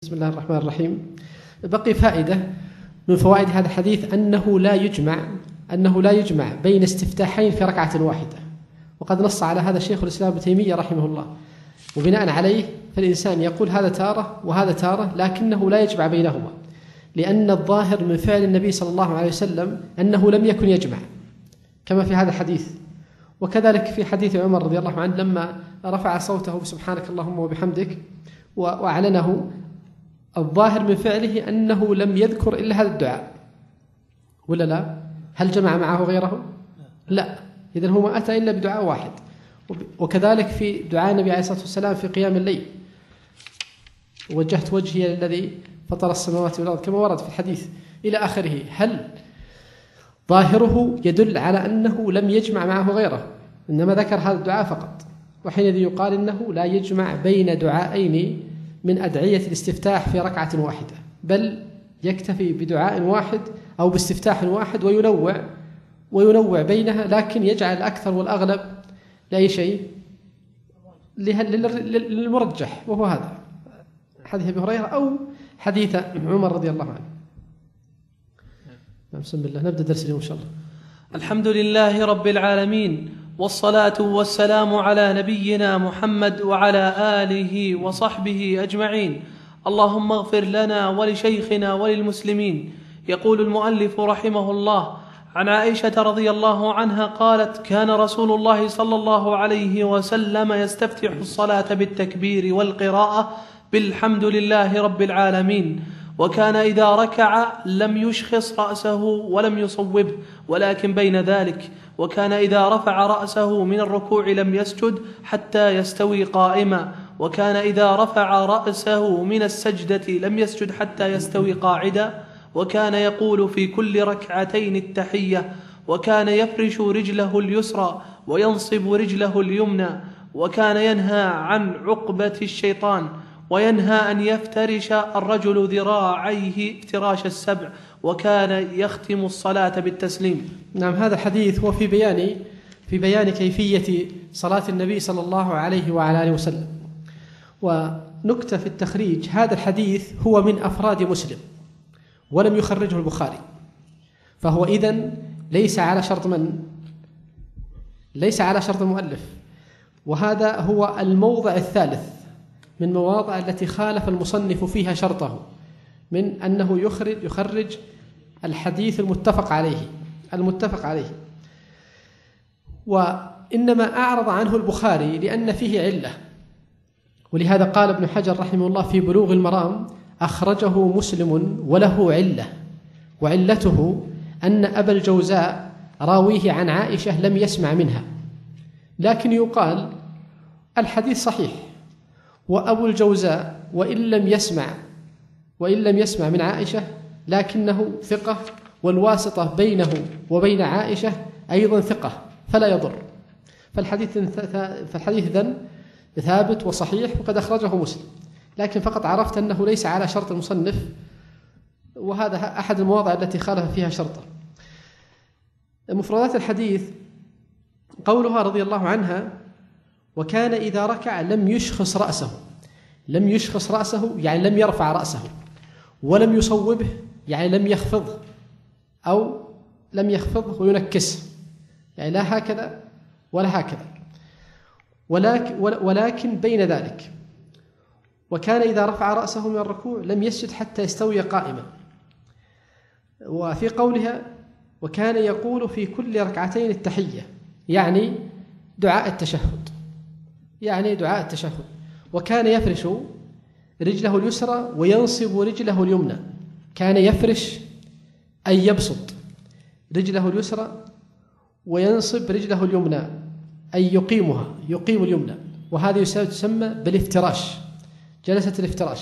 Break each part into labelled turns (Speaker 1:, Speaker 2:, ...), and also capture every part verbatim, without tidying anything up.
Speaker 1: بسم الله الرحمن الرحيم. بقي فائدة من فوائد هذا الحديث أنه لا يجمع أنه لا يجمع بين استفتاحين في ركعة واحدة، وقد نص على هذا شيخ الإسلام ابن تيمية رحمه الله، وبناء عليه فالإنسان يقول هذا تارة وهذا تارة، لكنه لا يجمع بينهما، لأن الظاهر من فعل النبي صلى الله عليه وسلم أنه لم يكن يجمع كما في هذا الحديث. وكذلك في حديث عمر رضي الله عنه لما رفع صوته بسبحانك اللهم وبحمدك وأعلنه، الظاهر من فعله أنه لم يذكر إلا هذا الدعاء، ولا لا؟ هل جمع معه غيره؟ لا. إذن هو ما أتى إلا بدعاء واحد. وكذلك في دعاء النبي عليه الصلاة والسلام في قيام الليل، وجهت وجهي للذي فطر السماوات والأرض كما ورد في الحديث إلى آخره. هل ظاهره يدل على أنه لم يجمع معه غيره، إنما ذكر هذا الدعاء فقط، وحينئذ يقال إنه لا يجمع بين دعائين من أدعية الاستفتاح في ركعة واحدة، بل يكتفي بدعاء واحد أو باستفتاح واحد وينوع وينوع بينها، لكن يجعل الأكثر والأغلب لأي شيء للمرجح، وهو هذا حديث أبي هريرة أو حديث عمر رضي الله عنه. بسم الله، نبدأ درس اليوم إن شاء الله.
Speaker 2: الحمد لله رب العالمين، والصلاة والسلام على نبينا محمد وعلى آله وصحبه أجمعين. اللهم اغفر لنا ولشيخنا وللمسلمين. يقول المؤلف رحمه الله: عن عائشة رضي الله عنها قالت: كان رسول الله صلى الله عليه وسلم يستفتح الصلاة بالتكبير والقراءة بالحمد لله رب العالمين، وكان إذا ركع لم يشخص رأسه ولم يصوبه ولكن بين ذلك، وكان إذا رفع رأسه من الركوع لم يسجد حتى يستوي قائما، وكان إذا رفع رأسه من السجدة لم يسجد حتى يستوي قاعدا، وكان يقول في كل ركعتين التحية، وكان يفرش رجله اليسرى وينصب رجله اليمنى، وكان ينهى عن عقبة الشيطان، وينهى أن يفترش الرجل ذراعيه افتراش السبع، وكان يختم الصلاة بالتسليم.
Speaker 1: نعم، هذا الحديث هو في بيان في بيان كيفية صلاة النبي صلى الله عليه وعلى آله وسلم. ونكتة في التخريج: هذا الحديث هو من أفراد مسلم ولم يخرجه البخاري، فهو إذن ليس على شرط من؟ ليس على شرط المؤلف. وهذا هو الموضع الثالث من مواضع التي خالف المصنف فيها شرطه، من أنه يخرج يخرج الحديث المتفق عليه المتفق عليه وإنما أعرض عنه البخاري لأن فيه علة. ولهذا قال ابن حجر رحمه الله في بلوغ المرام: أخرجه مسلم وله علة، وعلته أن أبا الجوزاء راويه عن عائشة لم يسمع منها. لكن يقال الحديث صحيح، وأبو الجوزاء وإن لم يسمع وإن لم يسمع من عائشة لكنه ثقة، والواسطة بينه وبين عائشة أيضا ثقة، فلا يضر. فالحديث فالحديث ذن ثابت وصحيح وقد أخرجه مسلم، لكن فقط عرفت أنه ليس على شرط المصنف، وهذا أحد المواضع التي خالف فيها شرطه. مفردات الحديث قولها رضي الله عنها: وكان إذا ركع لم يشخص رأسه. لم يشخص رأسه يعني لم يرفع رأسه، ولم يصوبه يعني لم يخفضه أو لم يخفضه وينكسه، يعني لا هكذا ولا هكذا، ولكن, ولكن بين ذلك. وكان إذا رفع رأسه من الركوع لم يسجد حتى يستوي قائما. وفي قولها: وكان يقول في كل ركعتين التحية، يعني دعاء التشهد يعني دعاء التشهد وكان يفرش رجله اليسرى وينصب رجله اليمنى. كان يفرش أي يبسط رجله اليسرى وينصب رجله اليمنى أي يقيمها يقيم اليمنى، وهذه تسمى بالافتراش، جلسة الافتراش.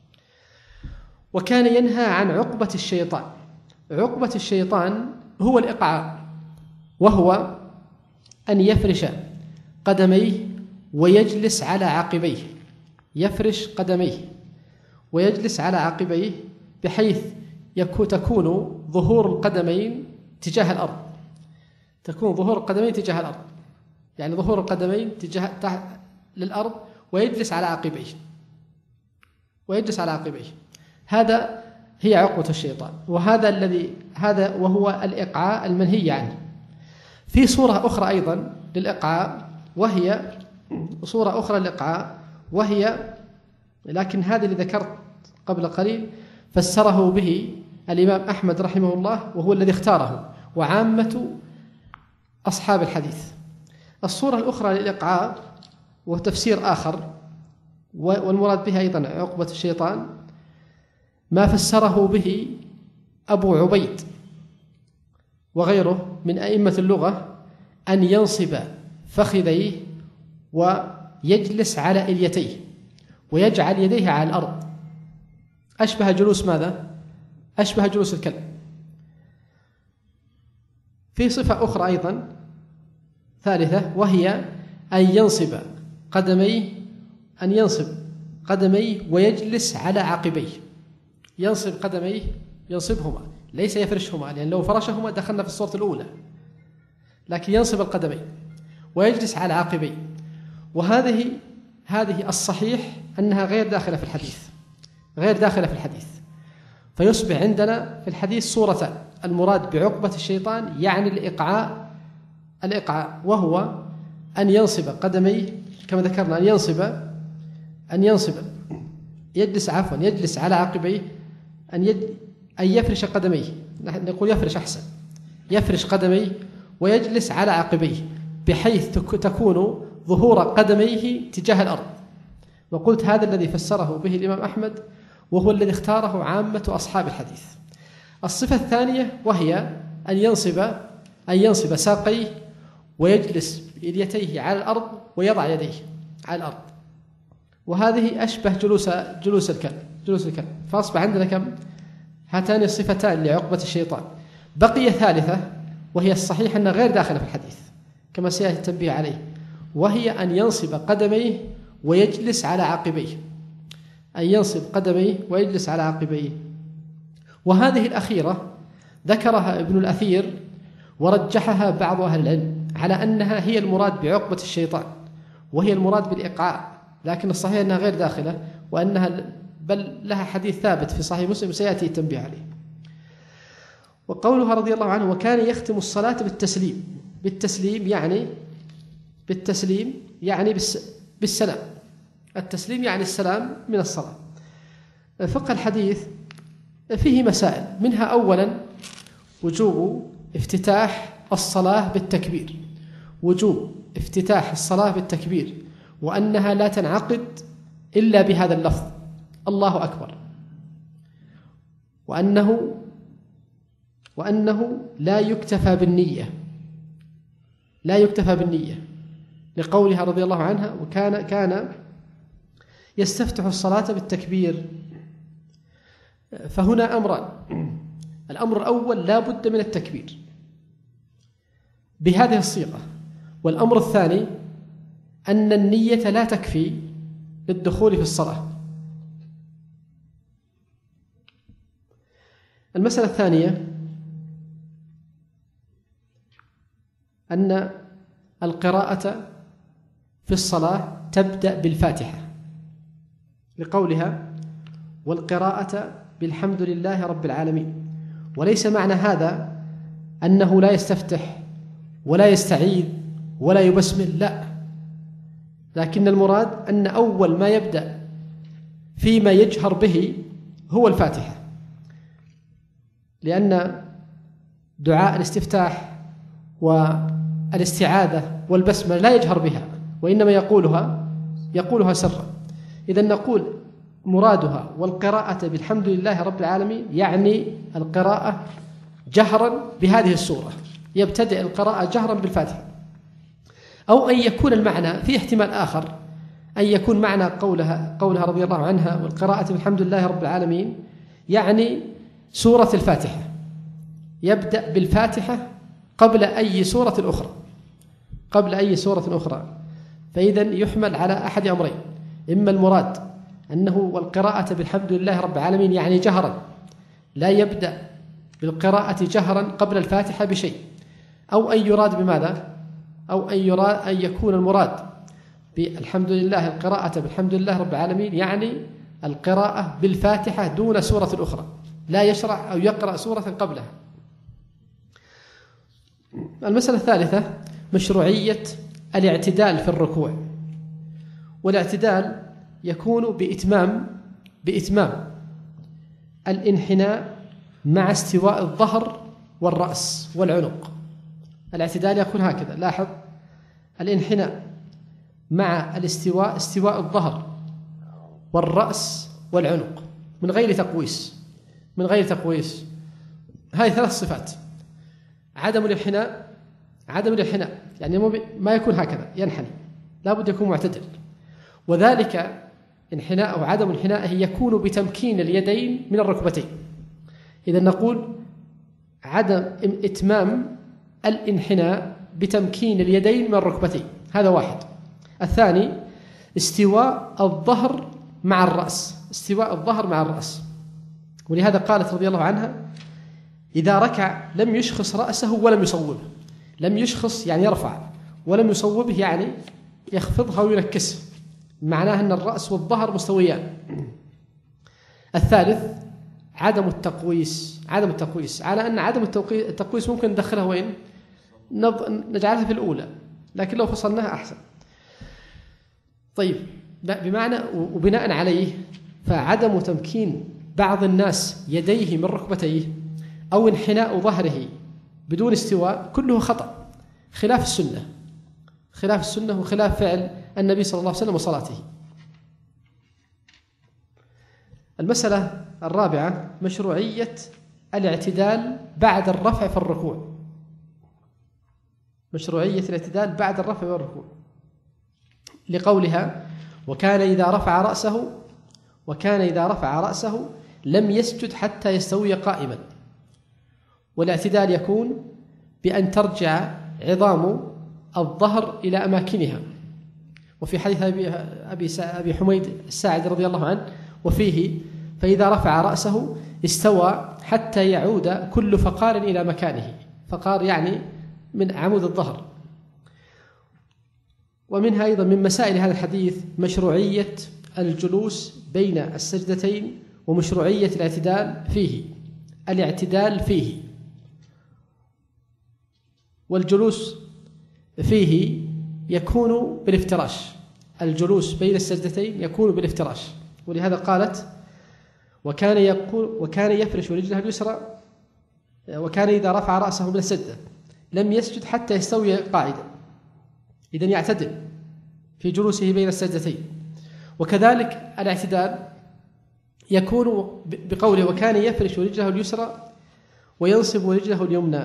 Speaker 1: وكان ينهى عن عقبة الشيطان. عقبة الشيطان هو الإقعاء، وهو أن يفرش قدميه ويجلس على عقبيه. يفرش قدميه ويجلس على عقبيه بحيث تكون ظهور القدمين تجاه الأرض تكون ظهور القدمين تجاه الأرض يعني ظهور القدمين تجاه للأرض، ويجلس على عقبيه. ويجلس على عقبيه. هذا هي عقبة الشيطان، وهذا الذي هذا وهو الإقعاء المنهي عنه. في صورة أخرى أيضا للإقعاء، وهي صورة أخرى للإقعاء وهي، لكن هذا اللي ذكرت قبل قليل فسره به الإمام أحمد رحمه الله، وهو الذي اختاره وعامة أصحاب الحديث. الصورة الأخرى للإقعاء وتفسير آخر، والمراد بها أيضا عقبة الشيطان، ما فسره به أبو عبيد وغيره من أئمة اللغة، أن ينصب فخذيه ويجلس على إليتيه ويجعل يديه على الأرض، أشبه جلوس ماذا؟ أشبه جلوس الكلب. في صفة أخرى أيضا ثالثة، وهي أن ينصب قدميه أن ينصب قدميه ويجلس على عقبيه. ينصب قدميه، ينصبهما، ليس يفرشهما، لأن لو فرشهما دخلنا في الصورة الأولى، لكن ينصب القدمين ويجلس على عقبيه. وهذه هذه الصحيح أنها غير داخلة في الحديث، غير داخلة في الحديث. فيصبح عندنا في الحديث صورتان: المراد بعقبة الشيطان يعني الإقعاء الإقعاء وهو أن ينصب قدميه كما ذكرنا، أن ينصب أن ينصب يجلس عفوا يجلس على عقبيه، أن يد أن يفرش قدميه، نقول يفرش أحسن، يفرش قدميه ويجلس على عقبيه بحيث تكون ظهور قدميه تجاه الأرض. وقلت هذا الذي فسره به الإمام أحمد، وهو الذي اختاره عامة أصحاب الحديث. الصفة الثانية وهي أن ينصب أن ينصب ساقيه ويجلس بإليتيه على الأرض ويضع يديه على الأرض، وهذه أشبه جلوس جلوس الكلب جلوس الكلب. فأصبح عندنا كم؟ هاتان الصفتان لعقبة الشيطان. بقي ثالثة وهي الصحيح أنها غير داخلة في الحديث كما سيأتي التنبيه عليه، وهي أن ينصب قدميه ويجلس على عقبيه، أن ينصب قدميه ويجلس على عقبيه. وهذه الأخيرة ذكرها ابن الأثير ورجحها بعض أهل العلم على أنها هي المراد بعقبة الشيطان، وهي المراد بالإقعاء، لكن الصحيح أنها غير داخلة، وأنها بل لها حديث ثابت في صحيح مسلم سيأتي التنبيه عليه. وقولها رضي الله عنه: وكان يختم الصلاة بالتسليم. بالتسليم يعني بالتسليم يعني بالسلام. التسليم يعني السلام من الصلاة. فقه الحديث فيه مسائل، منها أولا وجوب افتتاح الصلاة بالتكبير، وجوب افتتاح الصلاة بالتكبير، وأنها لا تنعقد إلا بهذا اللفظ الله أكبر، وأنه وأنه لا يكتفى بالنية لا يكتفى بالنية لقولها رضي الله عنها: وكان كان يستفتح الصلاة بالتكبير. فهنا أمران: الأمر الأول لا بد من التكبير بهذه الصيغة، والأمر الثاني أن النية لا تكفي للدخول في الصلاة. المسألة الثانية أن القراءة في الصلاة تبدأ بالفاتحة لقولها: والقراءة بالحمد لله رب العالمين. وليس معنى هذا أنه لا يستفتح ولا يستعيذ ولا يبسمل، لا، لكن المراد أن أول ما يبدأ فيما يجهر به هو الفاتحة، لأن دعاء الاستفتاح والاستعاذة والبسمة لا يجهر بها، وإنما يقولها يقولها سرا. إذن نقول مرادها والقراءة بالحمد لله رب العالمين يعني القراءة جهرا بهذه السورة، يبتدئ القراءة جهرا بالفاتحة. أو أن يكون المعنى في احتمال آخر، أن يكون معنى قولها قولها رضي الله عنها: والقراءة بالحمد لله رب العالمين يعني سورة الفاتحة، يبدأ بالفاتحة قبل أي سورة أخرى قبل أي سورة أخرى. فإذن يحمل على أحد أمرين: إما المراد أنه والقراءة بالحمد لله رب العالمين يعني جهرا، لا يبدأ بالقراءة جهرا قبل الفاتحة بشيء، أو أن يراد بماذا؟ أو أن يراد أن يكون المراد بالحمد لله القراءة بالحمد لله رب العالمين يعني القراءة بالفاتحة دون سورة أخرى، لا يشرع أو يقرأ سورة قبلها. المسألة الثالثة مشروعية الاعتدال في الركوع، والاعتدال يكون بإتمام بإتمام الانحناء مع استواء الظهر والرأس والعنق. الاعتدال يكون هكذا، لاحظ، الانحناء مع الاستواء استواء الظهر والرأس والعنق من غير تقويس من غير تقويس هذه ثلاث صفات: عدم الانحناء عدم الانحناء يعني ما يكون هكذا ينحني، لا بد يكون معتدل، وذلك انحناء أو عدم انحنائه يكون بتمكين اليدين من الركبتين. إذا نقول عدم إتمام الانحناء بتمكين اليدين من الركبتين، هذا واحد. الثاني استواء الظهر مع الرأس استواء الظهر مع الرأس ولهذا قالت رضي الله عنها: إذا ركع لم يشخص رأسه ولم يصوبه. لم يشخص يعني يرفع، ولم يصوبه يعني يخفضها وينكسه، معناه أن الرأس والظهر مستويان. الثالث عدم التقويس عدم التقويس على أن عدم التقويس ممكن ندخلها وين؟ نجعلها في الأولى، لكن لو فصلناها أحسن. طيب، بمعنى وبناء عليه فعدم تمكين بعض الناس يديه من ركبتيه أو انحناء ظهره بدون استواء كله خطأ، خلاف السنة خلاف السنة وخلاف فعل النبي صلى الله عليه وسلم وصلاته. المسألة الرابعة مشروعية الاعتدال بعد الرفع في الركوع مشروعية الاعتدال بعد الرفع في الركوع لقولها: وكان إذا رفع رأسه وكان إذا رفع رأسه لم يسجد حتى يستوي قائما. والاعتدال يكون بأن ترجع عظام الظهر إلى أماكنها، وفي حديث أبي, أبي, أبي حميد الساعدي رضي الله عنه وفيه: فإذا رفع رأسه استوى حتى يعود كل فقار إلى مكانه. فقار يعني من عمود الظهر. ومنها أيضا من مسائل هذا الحديث مشروعية الجلوس بين السجدتين ومشروعية الاعتدال فيه الاعتدال فيه والجلوس فيه يكون بالافتراش. الجلوس بين السجدتين يكون بالافتراش، ولهذا قالت: وكان يقول وكان يفرش رجله اليسرى وكان إذا رفع رأسه من السجدة لم يسجد حتى يستوي قاعدا. إذن يعتدل في جلوسه بين السجدتين. وكذلك الاعتدال يكون بقوله: وكان يفرش رجله اليسرى وينصب رجله اليمنى.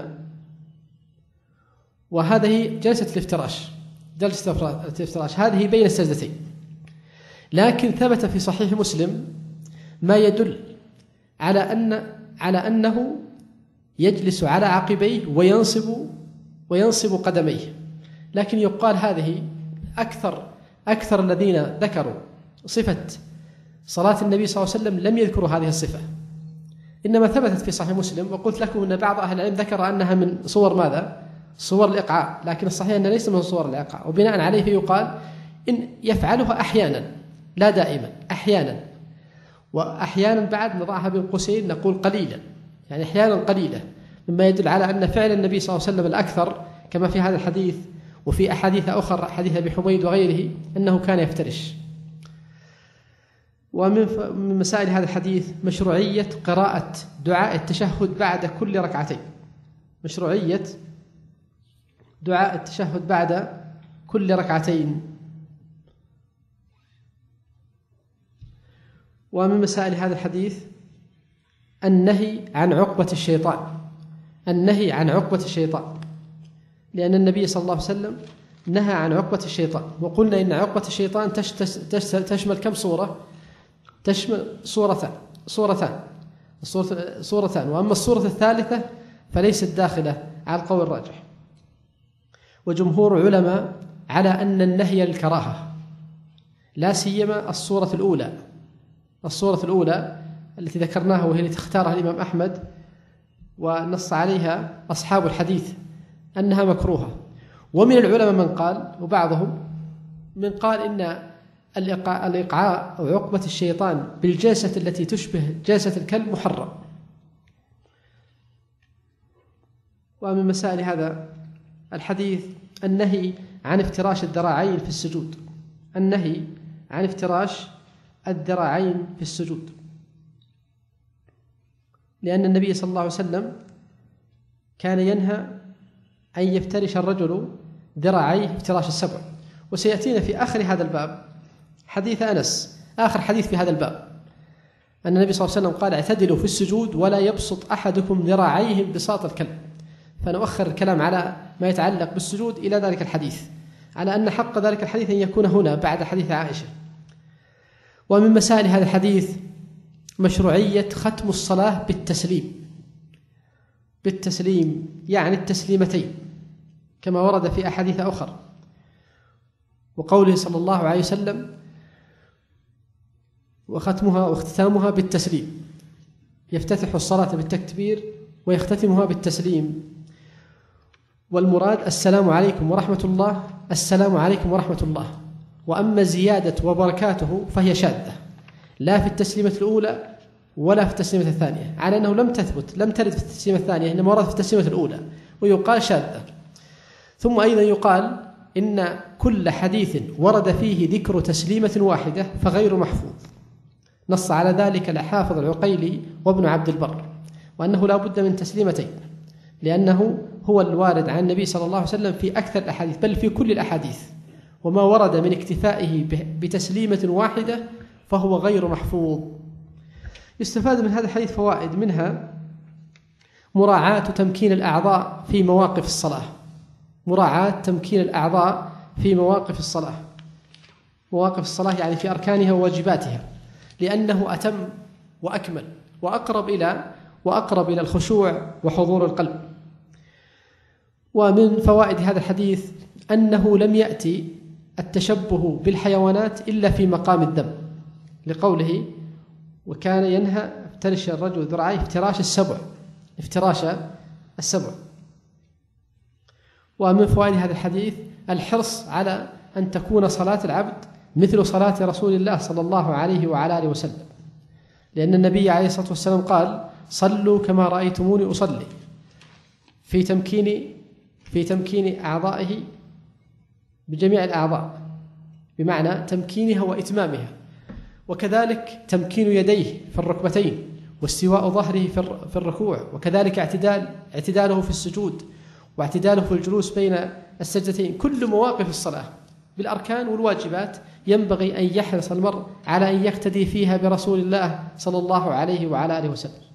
Speaker 1: وهذه جلسة الافتراش جلسة الافتراش هذه بين السجدتين. لكن ثبت في صحيح مسلم ما يدل على أن على أنه يجلس على عقبيه وينصب وينصب قدميه. لكن يقال هذه أكثر أكثر الذين ذكروا صفة صلاة النبي صلى الله عليه وسلم لم يذكروا هذه الصفة، إنما ثبتت في صحيح مسلم. وقلت لكم أن بعض أهل العلم ذكر أنها من صور ماذا؟ صور الإقعاء، لكن الصحيح أنها ليس من صور الإقعاء، وبناء عليه يقال إن يفعلها أحيانا لا دائما، أحيانا، وأحيانا بعد نضعها بين قوسين نقول قليلا، يعني أحيانا قليلة، مما يدل على أن فعل النبي صلى الله عليه وسلم الأكثر كما في هذا الحديث وفي أحاديث أخرى، حديث أبي حميد وغيره، أنه كان يفترش. ومن مسائل هذا الحديث مشروعية قراءة دعاء التشهد بعد كل ركعتين مشروعية دعاء التشهد بعد كل ركعتين. ومن مسائل هذا الحديث النهي عن عقبة الشيطان النهي عن عقبة الشيطان لأن النبي صلى الله عليه وسلم نهى عن عقبة الشيطان. وقلنا إن عقبة الشيطان تشمل كم صورة؟ تشمل صورتان صورتان صورتان وأما الصورة الثالثة فليست داخلة على القول الراجح. وجمهور علماء على أن النهي للكراهة، لا سيما الصورة الأولى الصورة الأولى التي ذكرناها وهي التي اختارها الإمام أحمد ونص عليها أصحاب الحديث أنها مكروهة. ومن العلماء من قال، وبعضهم من قال إن الإيقاع أو عقبة الشيطان بالجلسة التي تشبه جلسة الكلب محرم. ومن مسائل هذا الحديث النهي عن افتراش الذراعين في السجود، النهي عن افتراش الذراعين في السجود، لأن النبي صلى الله عليه وسلم كان ينهى أن يفترش الرجل ذراعيه افتراش السبع. وسيأتينا في آخر هذا الباب حديث أنس، آخر حديث في هذا الباب، أن النبي صلى الله عليه وسلم قال: اعتدلوا في السجود ولا يبسط أحدكم ذراعيه بساط الكلب. فنؤخر الكلام على ما يتعلق بالسجود إلى ذلك الحديث، على أن حق ذلك الحديث أن يكون هنا بعد حديث عائشة. ومن مسائل هذا الحديث مشروعية ختم الصلاة بالتسليم، بالتسليم يعني التسليمتين كما ورد في أحاديث أخرى، وقوله صلى الله عليه وسلم: وختمها واختتامها بالتسليم، يفتتح الصلاة بالتكبير ويختتمها بالتسليم. والمراد السلام عليكم ورحمة الله، السلام عليكم ورحمة الله. وأما زيادة وبركاته فهي شاذة، لا في التسليمة الأولى ولا في التسليمة الثانية، على أنه لم تثبت، لم ترد في التسليمة الثانية، إنما ورد في التسليمة الأولى، ويقال شاذة. ثم أيضا يقال إن كل حديث ورد فيه ذكر تسليمة واحدة فغير محفوظ، نص على ذلك الحافظ العقيلي وابن عبد البر، وأنه لا بد من تسليمتين، لأنه هو الوارد عن النبي صلى الله عليه وسلم في أكثر الأحاديث، بل في كل الأحاديث، وما ورد من اكتفائه بتسليمة واحدة فهو غير محفوظ. يستفاد من هذا الحديث فوائد، منها مراعاة تمكين الأعضاء في مواقف الصلاة، مراعاة تمكين الأعضاء في مواقف الصلاة، مواقف الصلاة يعني في أركانها وواجباتها، لأنه أتم وأكمل وأقرب إلى وأقرب إلى الخشوع وحضور القلب. ومن فوائد هذا الحديث أنه لم يأتي التشبه بالحيوانات إلا في مقام الذم، لقوله: وكان ينهى افترش الرجل ذراعيه افتراش السبع، افتراش السبع. ومن فوائد هذا الحديث الحرص على أن تكون صلاة العبد مثل صلاة رسول الله صلى الله عليه وعلى آله وسلم، لأن النبي عليه الصلاة والسلام قال: صلوا كما رأيتموني أصلي، في تمكين في تمكين أعضائه بجميع الأعضاء، بمعنى تمكينها وإتمامها، وكذلك تمكين يديه في الركبتين، واستواء ظهره في الركوع، وكذلك اعتدال اعتداله في السجود، واعتداله في الجلوس بين السجدتين. كل مواقف الصلاة بالأركان والواجبات ينبغي أن يحرص المرء على أن يقتدي فيها برسول الله صلى الله عليه وعلى آله وسلم.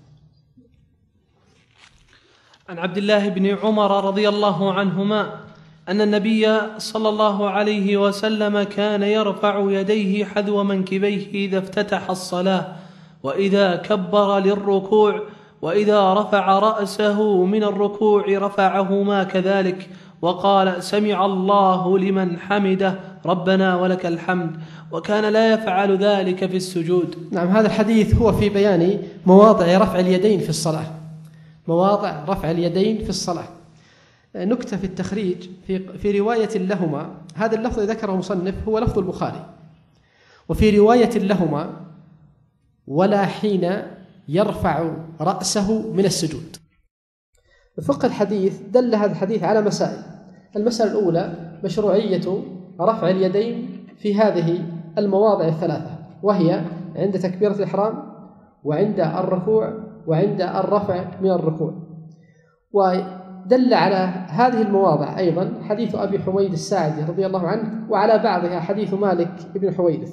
Speaker 2: عن عبد الله بن عمر رضي الله عنهما أن النبي صلى الله عليه وسلم كان يرفع يديه حذو منكبيه إذا افتتح الصلاة، وإذا كبر للركوع، وإذا رفع رأسه من الركوع رفعهما كذلك، وقال: سمع الله لمن حمده ربنا ولك الحمد، وكان لا يفعل ذلك في السجود.
Speaker 1: نعم، هذا الحديث هو في بيان مواضع رفع اليدين في الصلاة، مواضع رفع اليدين في الصلاة. نكتة في التخريج في, في رواية لهما، هذا اللفظ ذكره مصنف هو لفظ البخاري، وفي رواية لهما: ولا حين يرفع رأسه من السجود. فقه الحديث دل هذا الحديث على مسائل. المسألة الأولى مشروعية رفع اليدين في هذه المواضع الثلاثة، وهي عند تكبيرة الإحرام، وعند الركوع، وعند الرفع من الركوع. ودل على هذه المواضع أيضا حديث أبي حميد الساعدي رضي الله عنه، وعلى بعضها حديث مالك بن حويرث.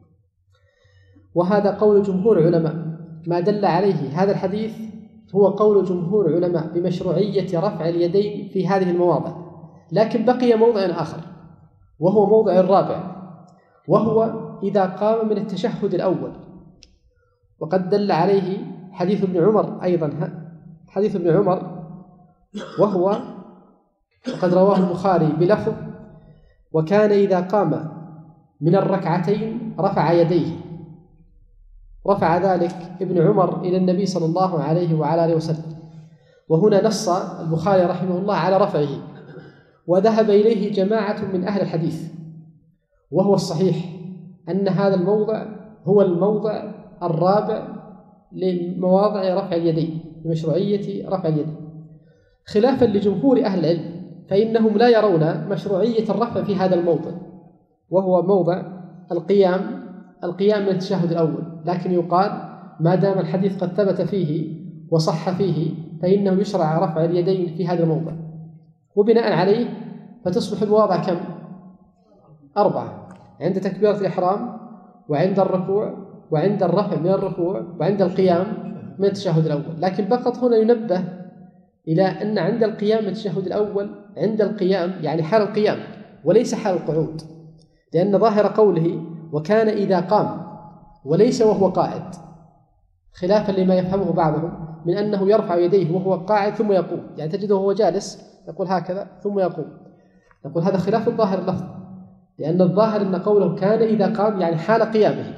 Speaker 1: وهذا قول جمهور علماء، ما دل عليه هذا الحديث هو قول جمهور علماء بمشروعية رفع اليدين في هذه المواضع. لكن بقي موضع آخر، وهو موضع الرابع، وهو إذا قام من التشهد الأول، وقد دل عليه حديث ابن عمر أيضا، حديث ابن عمر، وهو وقد رواه البخاري بلفظ: وكان إذا قام من الركعتين رفع يديه. رفع ذلك ابن عمر إلى النبي صلى الله عليه وعلى آله وسلم، وهنا نص البخاري رحمه الله على رفعه، وذهب إليه جماعة من أهل الحديث، وهو الصحيح أن هذا الموضع هو الموضع الرابع لمواضع رفع اليدين، لمشروعية رفع اليدين، خلافا لجمهور أهل العلم فإنهم لا يرون مشروعية الرفع في هذا الموضع، وهو موضع القيام القيام من التشهد الأول، لكن يقال ما دام الحديث قد ثبت فيه وصح فيه فإنه يشرع رفع اليدين في هذا الموضع، وبناء عليه فتصبح المواضع كم؟ أربعة: عند تكبيرة الإحرام، وعند الركوع، وعند الرفع من الركوع، وعند القيام من التشهد الأول. لكن فقط هنا ينبه إلى أن عند القيام من التشهد الأول عند القيام يعني حال القيام وليس حال القعود، لأن ظاهر قوله وكان إذا قام وليس وهو قاعد، خلافا لما يفهمه بعضهم من أنه يرفع يديه وهو قاعد ثم يقوم، يعني تجده وهو جالس يقول هكذا ثم يقوم. نقول هذا خلاف الظاهر اللفظ، لأن الظاهر أن قوله كان إذا قام يعني حال قيامه.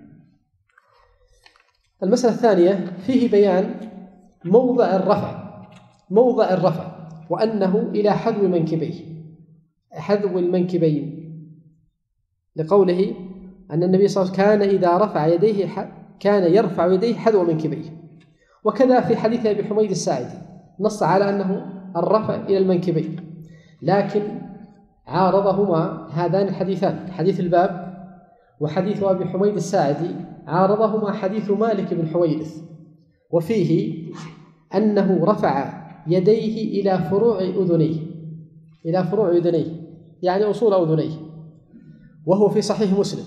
Speaker 1: المسألة الثانية فيه بيان موضع الرفع موضع الرفع وأنه إلى حذو منكبيه، حذو المنكبين، لقوله أن النبي صلى الله عليه وسلم كان إذا رفع يديه كان يرفع يديه حذو منكبيه. وكذا في حديث أبي حميد الساعدي نص على أنه الرفع إلى المنكبين، لكن عارضهما هذان الحديثان، حديث الباب وحديث أبي حميد الساعدي، عارضهما حديث مالك بن حويرث، وفيه أنه رفع يديه إلى فروع أذنيه إلى فروع أذنيه يعني أصول أذنيه، وهو في صحيح مسلم.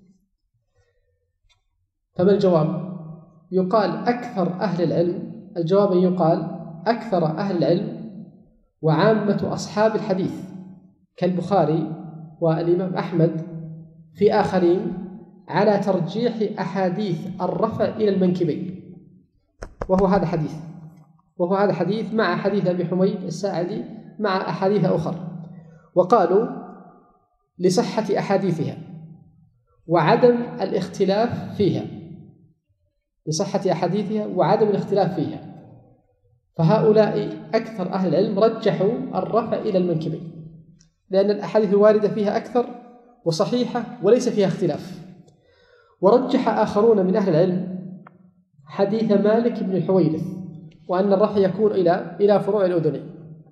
Speaker 1: فما الجواب؟ يقال أكثر أهل العلم، الجواب أن يقال أكثر أهل العلم وعامة أصحاب الحديث كالبخاري والإمام أحمد في آخرين على ترجيح أحاديث الرفع إلى المنكبين، وهو هذا حديث وهو هذا حديث مع حديث أبي حميد الساعدي مع أحاديث أخرى، وقالوا لصحة أحاديثها وعدم الاختلاف فيها لصحة أحاديثها وعدم الاختلاف فيها فهؤلاء أكثر أهل العلم رجحوا الرفع إلى المنكبين، لأن الأحاديث الواردة فيها أكثر وصحيحة وليس فيها اختلاف. ورجح آخرون من أهل العلم حديث مالك بن الحويرث وأن الرفع يكون إلى إلى فروع الأذنين.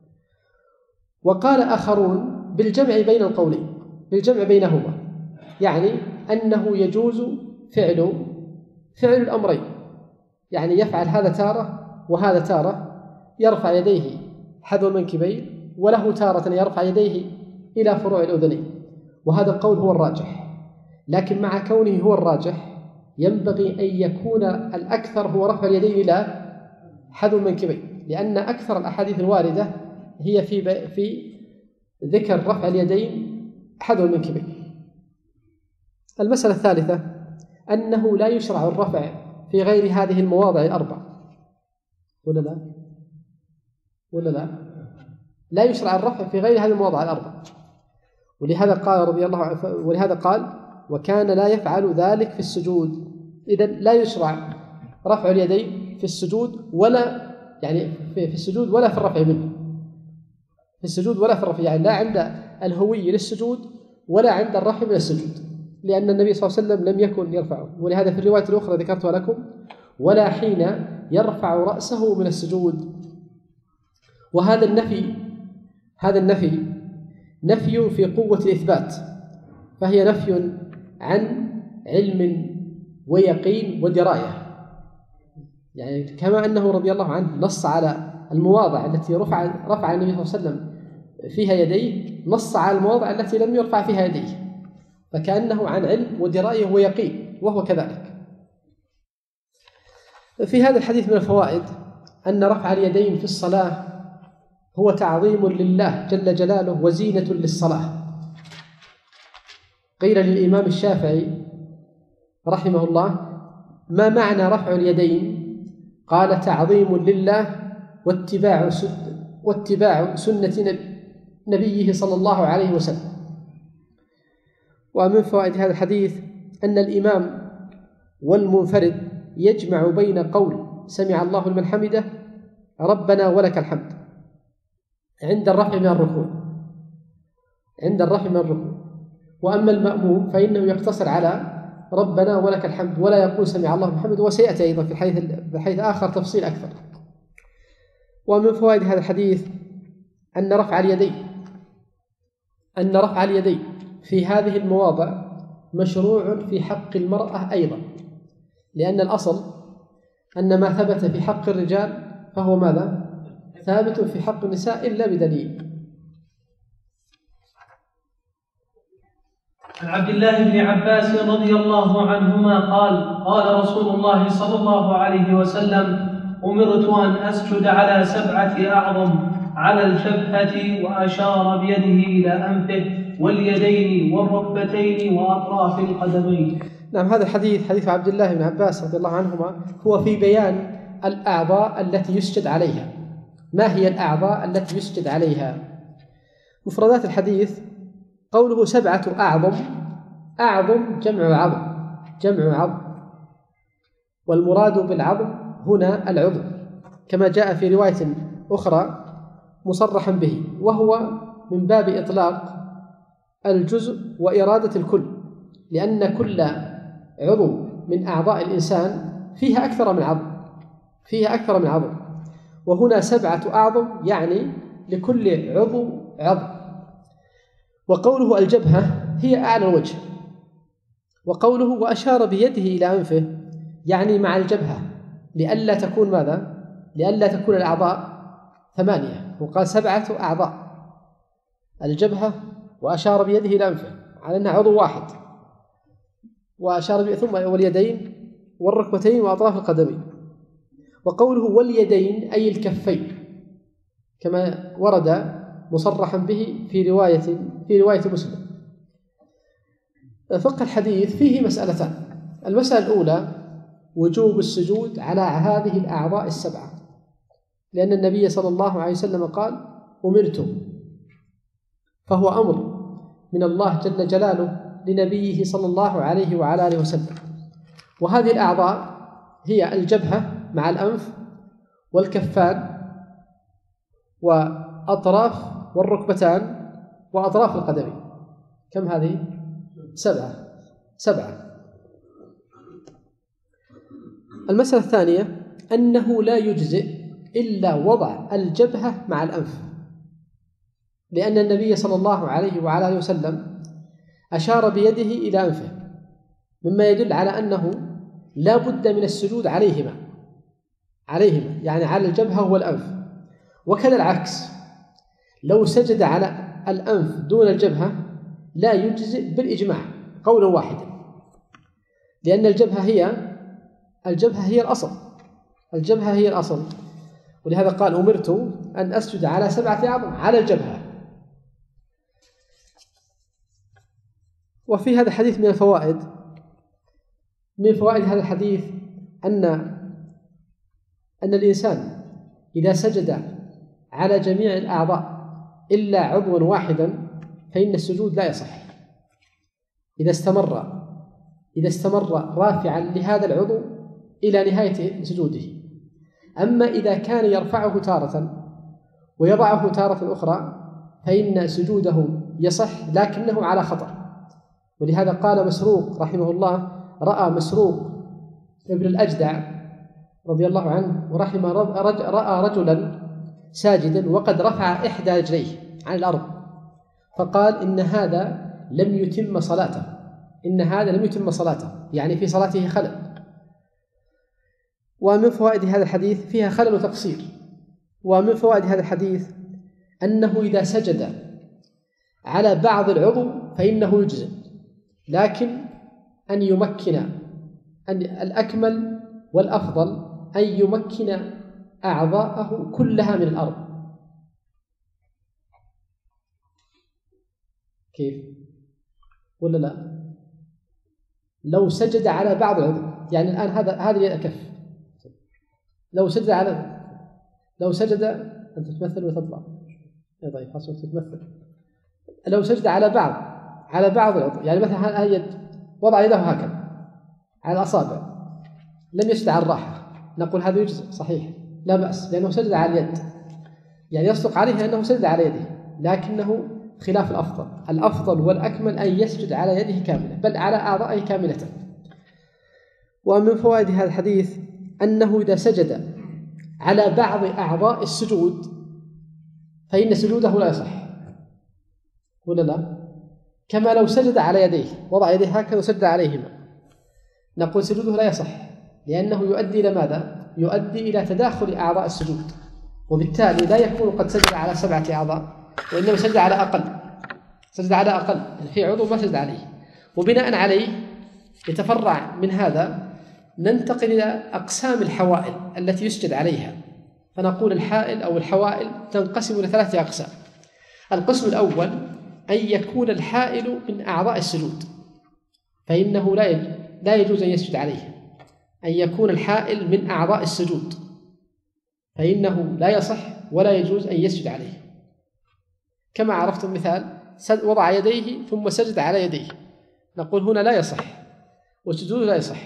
Speaker 1: وقال آخرون بالجمع بين القولين، بالجمع بينهما، يعني أنه يجوز فعل فعل الأمرين، يعني يفعل هذا تارة وهذا تارة، يرفع يديه حذو المنكبين وله تارة يرفع يديه إلى فروع الأذنين، وهذا القول هو الراجح. لكن مع كونه هو الراجح ينبغي أن يكون الأكثر هو رفع اليدين إلى حذو المنكبين، لأن أكثر الأحاديث الواردة هي في في ذكر رفع اليدين حذو المنكبين. المسألة الثالثة أنه لا يشرع الرفع في غير هذه المواضع الأربع، ولا لا؟ ولا لا؟ لا يشرع الرفع في غير هذه المواضع الأربع، ولهذا قال رضي الله عنه ولهذا قال وكان لا يفعل ذلك في السجود. إذن لا يشرع رفع اليدين في السجود ولا يعني في السجود ولا في الرفع منه، في السجود ولا في الرفع، يعني لا عند الهوي للسجود ولا عند الرفع من السجود، لأن النبي صلى الله عليه وسلم لم يكن يرفعه. ولهذا في الرواية الأخرى ذكرتها لكم ولا حين يرفع رأسه من السجود. وهذا النفي هذا النفي نفي في قوة الإثبات، فهي نفي عن علم ويقين ودراية، يعني كما أنه رضي الله عنه نص على المواضع التي رفع رفع النبي صلى الله عليه وسلم فيها يديه، نص على المواضع التي لم يرفع فيها يديه، فكأنه عن علم ودراية ويقين، وهو كذلك. في هذا الحديث من الفوائد أن رفع اليدين في الصلاة هو تعظيم لله جل جلاله وزينة للصلاة. قيل للإمام الشافعي رحمه الله ما معنى رفع اليدين؟ قال تعظيم لله واتباع واتباع سنة نبيه صلى الله عليه وسلم. ومن فوائد هذا الحديث أن الإمام والمنفرد يجمع بين قول سمع الله لمن حمده ربنا ولك الحمد عند الرفع من الركوع عند الرفع من الركوع وأما المأموم فإنه يقتصر على ربنا ولك الحمد ولا يقول سمع الله محمد، وسيأتي أيضا في الحديث بحيث آخر تفصيل أكثر. ومن فوائد هذا الحديث أن رفع اليدين أن رفع اليدين في هذه المواضع مشروع في حق المرأة أيضا، لأن الأصل أن ما ثبت في حق الرجال فهو ماذا؟ ثابت في حق النساء إلا بدليل.
Speaker 2: عن عبد الله بن عباس رضي الله عنهما قال: قال رسول الله صلى الله عليه وسلم: أمرت أن أسجد على سبعة أعظم، على الجبهة، وأشار بيده إلى أنفه واليدين والركبتين وأطراف القدمين.
Speaker 1: نعم، هذا الحديث حديث عبد الله بن عباس رضي الله عنهما هو في بيان الأعضاء التي يسجد عليها. ما هي الأعضاء التي يسجد عليها؟ مفردات الحديث: قوله سبعة أعظم، أعظم جمع عظم جمع عظم والمراد بالعظم هنا العضو، كما جاء في رواية أخرى مصرحا به، وهو من باب إطلاق الجزء وإرادة الكل، لأن كل عضو من أعضاء الإنسان فيها أكثر من عظم فيها أكثر من عظم وهنا سبعة أعظم يعني لكل عضو عظم. وقوله الجبهة هي أعلى الوجه، وقوله وأشار بيده إلى أنفه يعني مع الجبهة، لئلا تكون ماذا؟ لئلا تكون الأعضاء ثمانية، وقال سبعة أعضاء الجبهة، وأشار بيده إلى أنفه على أنها عضو واحد، وأشار بيده ثم واليدين والركبتين وأطراف القدمين. وقوله واليدين أي الكفين، كما ورد مصرحا به في رواية في رواية مسلم. فقه الحديث فيه مسألتان: المسألة الأولى وجوب السجود على هذه الأعضاء السبعة، لأن النبي صلى الله عليه وسلم قال: أمرت، فهو أمر من الله جل جلاله لنبيه صلى الله عليه وعلى آله وسلم. وهذه الأعضاء هي الجبهة مع الأنف والكفان وأطراف والركبتان وأطراف القدمين. كم هذه؟ سبعة سبعة المسألة الثانية أنه لا يجزئ إلا وضع الجبهة مع الأنف، لأن النبي صلى الله عليه وعلى آله وسلم أشار بيده إلى أنفه، مما يدل على أنه لا بد من السجود عليهما عليهما يعني على الجبهة والأنف. وكذا العكس، لو سجد على الأنف دون الجبهة لا يجزئ بالإجماع قولا واحدا، لأن الجبهة هي الجبهة هي الأصل الجبهة هي الأصل ولهذا قال: أمرت أن أسجد على سبعة أعظم على الجبهة. وفي هذا الحديث من الفوائد من فوائد هذا الحديث أن أن الإنسان إذا سجد على جميع الأعضاء إلا عضوا واحدا فإن السجود لا يصح إذا استمر إذا استمر رافعا لهذا العضو إلى نهاية سجوده. أما إذا كان يرفعه تارة ويضعه تارة أخرى فإن سجوده يصح لكنه على خطر. ولهذا قال مسروق رحمه الله: رأى مسروق ابن الأجدع رضي الله عنه ورحمه رأى رجلا ساجدا وقد رفع إحدى رجليه عن الأرض، فقال: إن هذا لم يتم صلاته إن هذا لم يتم صلاته يعني في صلاته خلل. ومن فوائد هذا الحديث فيها خلل وتقصير. ومن فوائد هذا الحديث أنه إذا سجد على بعض العضو فإنه يجزئ، لكن أن يمكن أن الأكمل والأفضل أن يمكن أعضاءه كلها من الأرض. كيف؟ ولا لا؟ لو سجد على بعض العضو، يعني الآن هذا هذه الكف، لو سجد على لو سجد أنت تمثل وتطلع يا طيب حسب تتمثل لو سجد على بعض على بعض العضو، يعني مثلا هذه اليد وضع يده هكذا على الأصابع لم يسجد على الراحة، نقول هذا يجزئ صحيح لا بأس، لأنه سجد على اليد، يعني يصدق عليه أنه سجد على يده، لكنه خلاف الأفضل. الأفضل والأكمل أن يسجد على يده كاملة، بل على أعضائه كاملة. ومن فوائد هذا الحديث أنه إذا سجد على بعض أعضاء السجود فإن سجوده لا يصح، ولا لا؟ كما لو سجد على يديه، وضع يديه هكذا وسجد عليهما، نقول سجوده لا يصح، لأنه يؤدي إلى ماذا؟ يؤدي إلى تداخل أعضاء السجود، وبالتالي لا يكون قد سجد على سبعة أعضاء، وإنما سجد على أقل، سجد على أقل، يعني في عضو ما سجد عليه. وبناء عليه يتفرع من هذا ننتقل إلى أقسام الحوائل التي يسجد عليها، فنقول الحائل أو الحوائل تنقسم إلى ثلاثة أقسام. القسم الأول أن يكون الحائل من أعضاء السجود، فإنه لا لا يجوز أن يسجد عليه. أن يكون الحائل من أعضاء السجود فإنه لا يصح ولا يجوز أن يسجد عليه، كما عرفتم مثال وضع يديه ثم سجد على يديه، نقول هنا لا يصح والسجود لا يصح.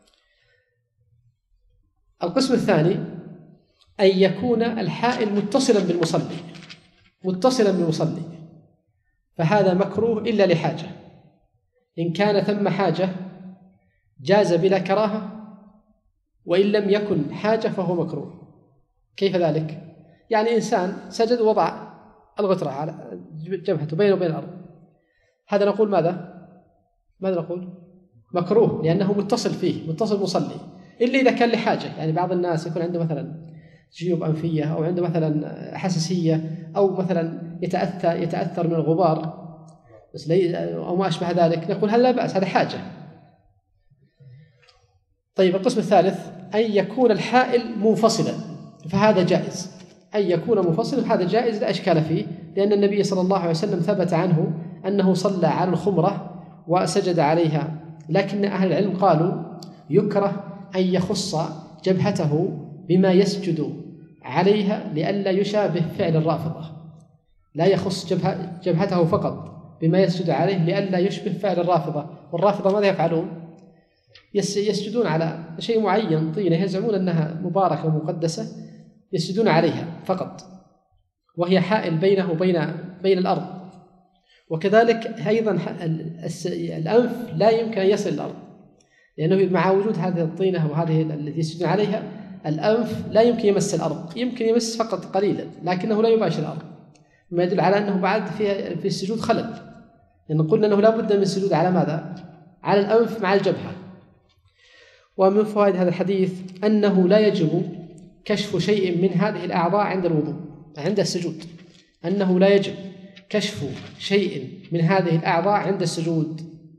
Speaker 1: القسم الثاني أن يكون الحائل متصلا بالمصلي، متصلا بالمصلي، فهذا مكروه إلا لحاجة، إن كان ثم حاجة جاز بلا كراهة، وإن لم يكن حاجة فهو مكروه. كيف ذلك؟ يعني إنسان سجد ووضع الغترة على جبهته بينه وبين الأرض، هذا نقول ماذا؟ ماذا نقول؟ مكروه، لأنه متصل فيه، متصل مصلي، إلا إذا كان لحاجة. يعني بعض الناس يكون عنده مثلا جيوب أنفية، أو عنده مثلا حساسية، أو مثلا يتأثر يتأثر من الغبار أو ما أشبه ذلك، نقول هل لا بأس، هذا حاجة. طيب القسم الثالث أن يكون الحائل منفصلا، فهذا جائز، أن يكون منفصلا هذا جائز لا إشكال فيه، لأن النبي صلى الله عليه وسلم ثبت عنه أنه صلى على الخمرة وسجد عليها، لكن أهل العلم قالوا يكره أن يخص جبهته بما يسجد عليها لئلا يشابه فعل الرافضة، لا يخص جبهة جبهته فقط بما يسجد عليه لئلا يشبه فعل الرافضة. والرافضة ماذا يفعلون؟ يسجدون على شيء معين، طينة، يزعمون أنها مباركة ومقدسة، يسجدون عليها فقط، وهي حائل بينه وبين بين الأرض. وكذلك أيضا الأنف لا يمكن أن يصل الأرض، لأنه مع وجود هذه الطينة وهذه التي يسجدون عليها الأنف لا يمكن يمس الأرض، يمكن يمس فقط قليلا لكنه لا يباشر الأرض، ما يدل على أنه بعد في في السجود خلل، لأن قلنا أنه لا بد من السجود على ماذا؟ على الأنف مع الجبهة. ومن فوائد هذا الحديث أنه لا يجب كشف شيء من هذه الأعضاء عند الوضوء، عند السجود، أنه لا يجب كشف شيء من هذه الأعضاء عند السجود،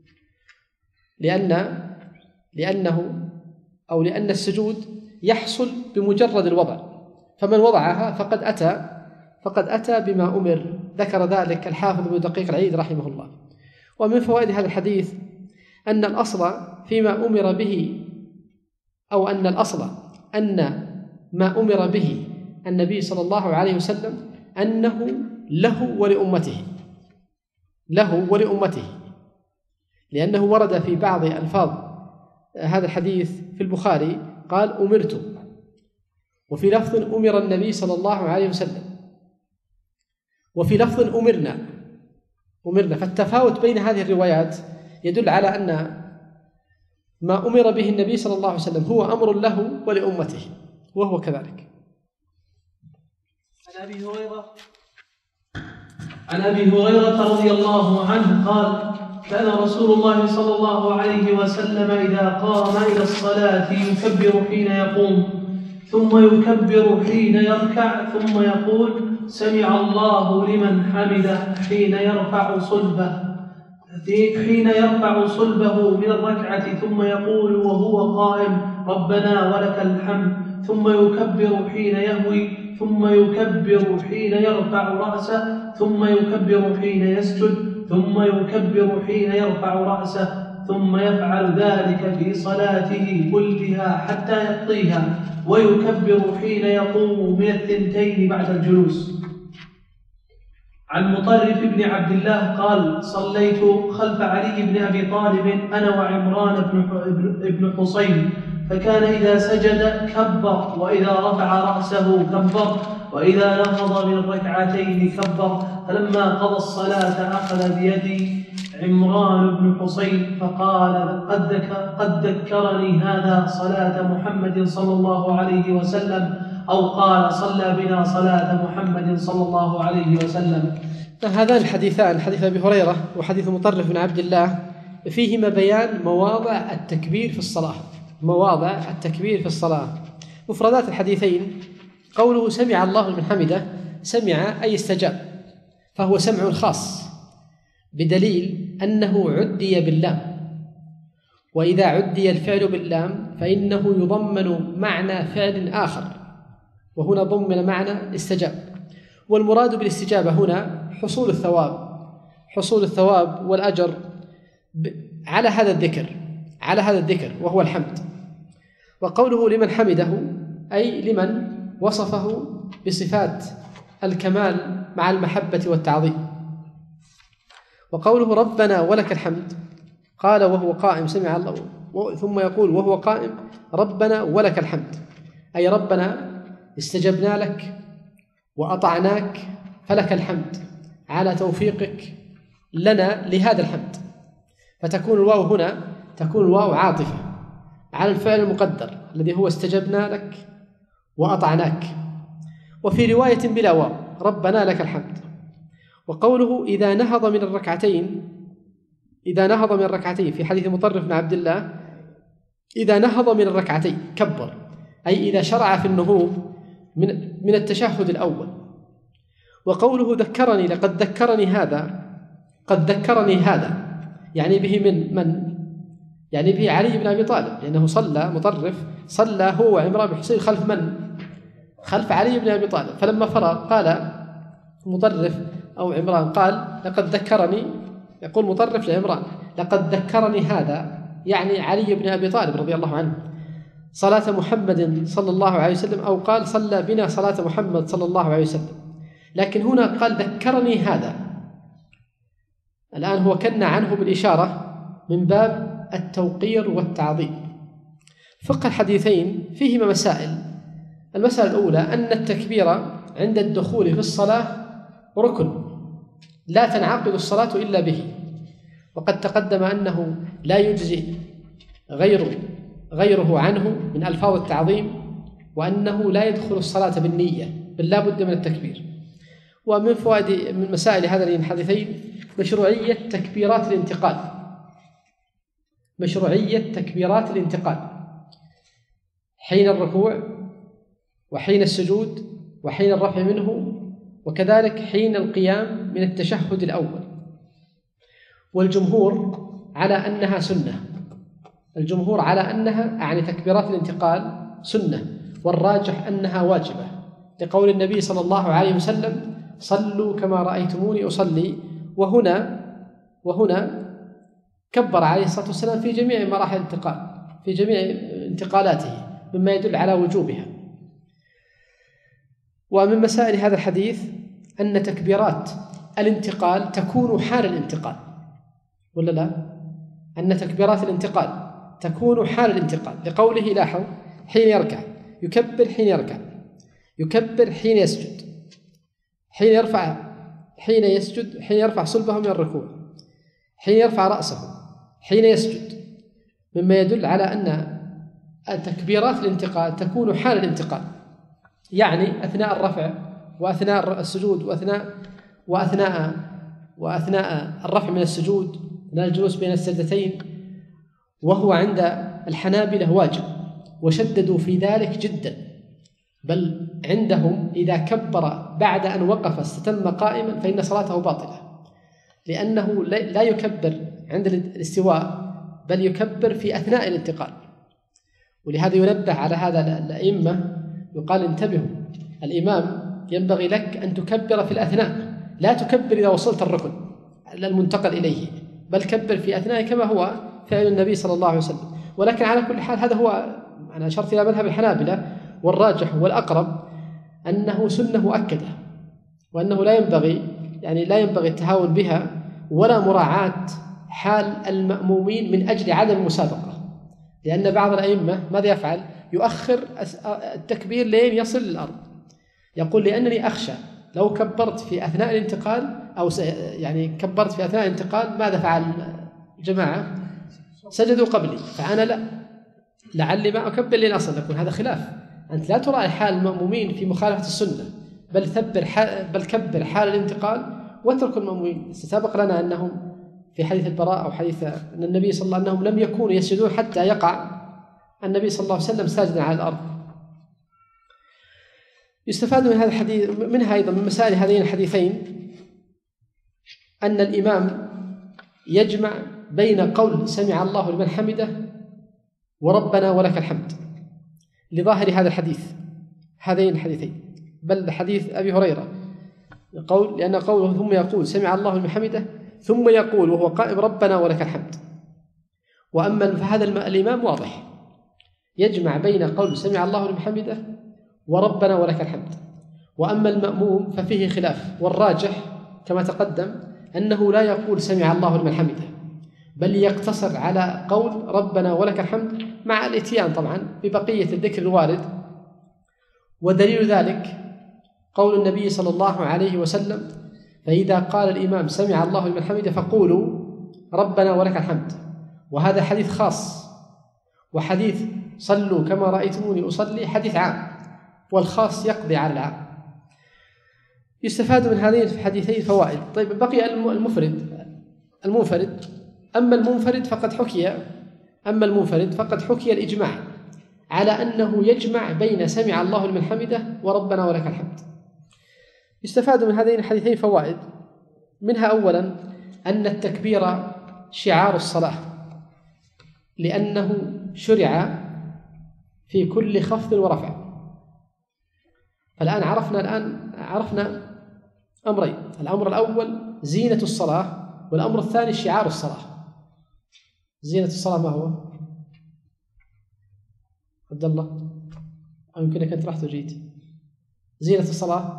Speaker 1: لأن لأنه أو لأن السجود يحصل بمجرد الوضع، فمن وضعها فقد أتى فقد أتى بما أمر، ذكر ذلك الحافظ ابن دقيق العيد رحمه الله. ومن فوائد هذا الحديث أن الأصل فيما أمر به، أو أن الأصل أن ما أمر به النبي صلى الله عليه وسلم أنه له ولأمته، له ولأمته، لأنه ورد في بعض ألفاظ هذا الحديث في البخاري قال أمرت، وفي لفظ أمر النبي صلى الله عليه وسلم، وفي لفظ أمرنا أمرنا فالتفاوت بين هذه الروايات يدل على أن ما أمر به النبي صلى الله عليه وسلم هو أمر له ولأمته، وهو كذلك.
Speaker 2: عن أبي هريرة عن أبي هريرة رضي الله عنه قال: كان رسول الله صلى الله عليه وسلم إذا قام إلى الصلاة يكبر حين يقوم، ثم يكبر حين يركع، ثم يقول: سمع الله لمن حمده، حين يرفع صلبه حين يرفع صلبه من الركعة، ثم يقول وهو قائم: ربنا ولك الحمد، ثم يكبر حين يهوي، ثم يكبر حين يرفع رأسه، ثم يكبر حين يسجد، ثم يكبر حين يرفع رأسه، ثم يفعل ذلك في صلاته كلها حتى يقضيها، ويكبر حين يقوم من الثنتين بعد الجلوس. عن مطرف بن عبد الله قال: صليت خلف علي بن أبي طالب أنا وعمران بن حصين فكان إذا سجد كبر، وإذا رفع رأسه كبر، وإذا نهض من الركعتين كبر. فلما قضى الصلاة أخذ بيدي عمران بن حصين فقال: قد, ذكر قد ذكرني هذا صلاة محمد صلى الله عليه وسلم، أو قال: صلى بنا صلاة محمد صلى الله عليه وسلم.
Speaker 1: هذان الحديثان، حديث أبي هريرة وحديث مطرف بن عبد الله، فيهما بيان مواضع التكبير في الصلاة. مواضع التكبير في الصلاة. مفردات الحديثين: قوله سمع الله لمن حمده، سمع أي استجاب، فهو سمع خاص، بدليل أنه عدي باللام، وإذا عدي الفعل باللام فإنه يضمن معنى فعل آخر، وهنا ضمن معنى استجاب. والمراد بالاستجابة هنا حصول الثواب، حصول الثواب والأجر على هذا الذكر، على هذا الذكر وهو الحمد. وقوله لمن حمده أي لمن وصفه بصفات الكمال مع المحبة والتعظيم. وقوله ربنا ولك الحمد، قال وهو قائم سمع الله، ثم يقول وهو قائم ربنا ولك الحمد، أي ربنا استجبنا لك وأطعناك فلك الحمد على توفيقك لنا لهذا الحمد. فتكون الواو هنا تكون الواو عاطفة على الفعل المقدر الذي هو استجبنا لك وأطعناك. وفي رواية بلا واو ربنا لك الحمد. وقوله إذا نهض من الركعتين، إذا نهض من الركعتين في حديث مطرف بن عبد الله، إذا نهض من الركعتين كبر، أي إذا شرع في النهوض من من التشهد الأول. وقوله ذكرني لقد ذكرني هذا، قد ذكرني هذا يعني به من من يعني به علي بن أبي طالب، لأنه صلى مطرف صلى هو وعمران بن حصين خلف من؟ خلف علي بن أبي طالب. فلما فرغ قال مطرف أو عمران قال لقد ذكرني، يقول مطرف لعمران لقد ذكرني هذا، يعني علي بن أبي طالب رضي الله عنه، صلاة محمد صلى الله عليه وسلم، أو قال صلى بنا صلاة محمد صلى الله عليه وسلم. لكن هنا قال ذكرني هذا، الآن هو كنى عنه بالإشارة من باب التوقير والتعظيم. فقه الحديثين فيهما مسائل. المسألة الأولى أن التكبير عند الدخول في الصلاة ركن لا تنعقد الصلاة إلا به، وقد تقدم أنه لا يجزي غيره غيره عنه من ألفاظ التعظيم، وأنه لا يدخل الصلاة بالنية بل لا بد من التكبير. ومن فوائد من مسائل هذين الحديثين مشروعية تكبيرات الانتقال، مشروعية تكبيرات الانتقال حين الركوع وحين السجود وحين الرفع منه، وكذلك حين القيام من التشهد الأول. والجمهور على أنها سنة، الجمهور على أنها يعني تكبيرات الانتقال سنة، والراجح أنها واجبة، لقول النبي صلى الله عليه وسلم صلوا كما رأيتموني أصلي. وهنا وهنا كبر عليه الصلاة والسلام في جميع مراحل الانتقال، في جميع انتقالاته، مما يدل على وجوبها. ومن مسائل هذا الحديث أن تكبيرات الانتقال تكون حال الانتقال، ولا لا؟ أن تكبيرات الانتقال تكون حال الانتقال، لقوله لاحظ حين يركع يكبر، حين يركع يكبر، حين يسجد، حين يرفع حين يسجد حين يرفع صلبه من الركوع، حين يرفع رأسه، حين يسجد، مما يدل على أن تكبيرات الانتقال تكون حال الانتقال، يعني أثناء الرفع وأثناء السجود وأثناء وأثناء وأثناء الرفع من السجود، من الجلوس بين السجدتين. وهو عند الحنابلة واجب، وشددوا في ذلك جدا، بل عندهم إذا كبر بعد أن وقف استتم قائما فإن صلاته باطلة، لأنه لا يكبر عند الاستواء بل يكبر في أثناء الانتقال. ولهذا ينبه على هذا الأئمة، يقال انتبهوا، الإمام ينبغي لك أن تكبر في الأثناء، لا تكبر إذا وصلت الركن المنتقل إليه، بل كبر في أثناء كما هو فعل النبي صلى الله عليه وسلم. ولكن على كل حال هذا هو، أنا أشرت إلى مذهب الحنابلة، والراجح والأقرب أنه سنة مؤكدة، وأنه لا ينبغي يعني لا ينبغي التهاون بها ولا مراعاة حال المأمومين من أجل عدم المسابقة، لأن بعض الأئمة ماذا يفعل؟ يؤخر التكبير لين يصل للأرض، يقول لأنني أخشى لو كبرت في أثناء الانتقال أو يعني كبرت في أثناء الانتقال ماذا فعل الجماعة؟ سجدوا قبلي، فأنا لا لعلي ما أكبر لين أصل. يكون هذا خلاف، أنت لا تراعي حال المأمومين في مخالفة السنة، بل ثبر حال بل كبر حال الانتقال واترك المأمومين. سبق لنا أنهم في حديث البراء أو حديث أن النبي صلى الله عليه وسلم أنهم لم يكونوا يسجدون حتى يقع النبي صلى الله عليه وسلم ساجدا على الأرض. يستفاد من هذا الحديث منها أيضا من مسائل هذين الحديثين أن الإمام يجمع بين قول سمع الله لمن حمده وربنا ولك الحمد لظاهر هذا الحديث، هذين الحديثين، بل حديث أبي هريرة قول لأن قوله ثم يقول سمع الله لمن حمده ثم يقول وهو قائم ربنا ولك الحمد. وأما فهذا الإمام واضح يجمع بين قول سمع الله لمن حمده وربنا ولك الحمد. وأما المأموم ففيه خلاف، والراجح كما تقدم أنه لا يقول سمع الله لمن حمده، بل يقتصر على قول ربنا ولك الحمد مع الاتيان طبعا ببقية الذكر الوارد. ودليل ذلك قول النبي صلى الله عليه وسلم فإذا قال الإمام سمع الله لمن حمده فقولوا ربنا ولك الحمد. وهذا حديث خاص، وحديث صلوا كما رأيتموني أصلي حديث عام، والخاص يقضي على العام. يستفاد من هذين الحديثين فوائد. طيب بقي المفرد المنفرد أما المنفرد فقد حكي أما المنفرد فقد حكي الإجماع على أنه يجمع بين سمع الله لمن حمده وربنا ولك الحمد. يستفاد من هذين الحديثين فوائد، منها أولا أن التكبير شعار الصلاة، لأنه شرع في كل خفض ورفع. فالآن عرفنا الآن عرفنا أمرين، الأمر الأول زينة الصلاة، والأمر الثاني شعار الصلاة. زينة الصلاة ما هو؟ عبد الله أو يمكنك أنت رحت وجيت. زينة الصلاة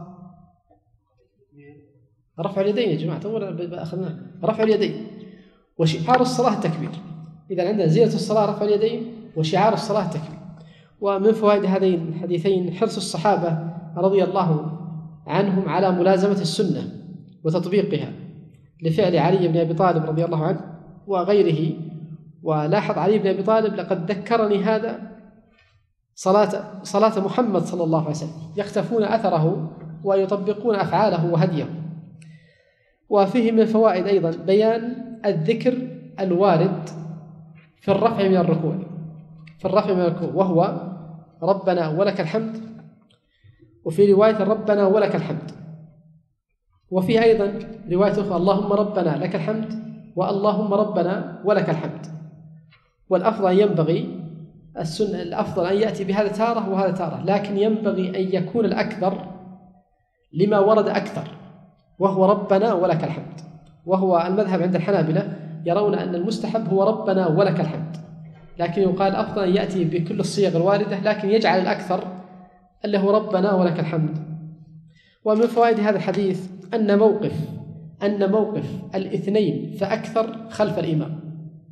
Speaker 1: رفع اليدين يا جماعة، ولا أخذناه رفع اليدين، وشعار الصلاة التكبير. إذا عندنا زينة الصلاة رفع اليدين، وشعار الصلاة التكبير. ومن فوائد هذين الحديثين حرص الصحابة رضي الله عنهم على ملازمة السنة وتطبيقها، لفعل علي بن أبي طالب رضي الله عنه وغيره. ولاحظ علي بن أبي طالب لقد ذكرني هذا صلاة صلاة محمد صلى الله عليه وسلم، يختفون أثره ويطبقون أفعاله وهديه. وفيه من الفوائد أيضا بيان الذكر الوارد في الرفع من الركوع في الرفع من الركوع وهو ربنا ولك الحمد، وفي رواية ربنا ولك الحمد. وفيه أيضا رواية أخرى اللهم ربنا لك الحمد واللهم ربنا ولك الحمد. والأفضل ينبغي السنة الأفضل أن يأتي بهذا تارة وهذا تارة، لكن ينبغي أن يكون الأكثر لما ورد أكثر وهو ربنا ولك الحمد. وهو المذهب عند الحنابلة يرون أن المستحب هو ربنا ولك الحمد، لكن يقال أفضل أن يأتي بكل الصيغ الواردة، لكن يجعل الأكثر اللي هو ربنا ولك الحمد. ومن فوائد هذا الحديث أن موقف أن موقف الاثنين فأكثر خلف الإمام،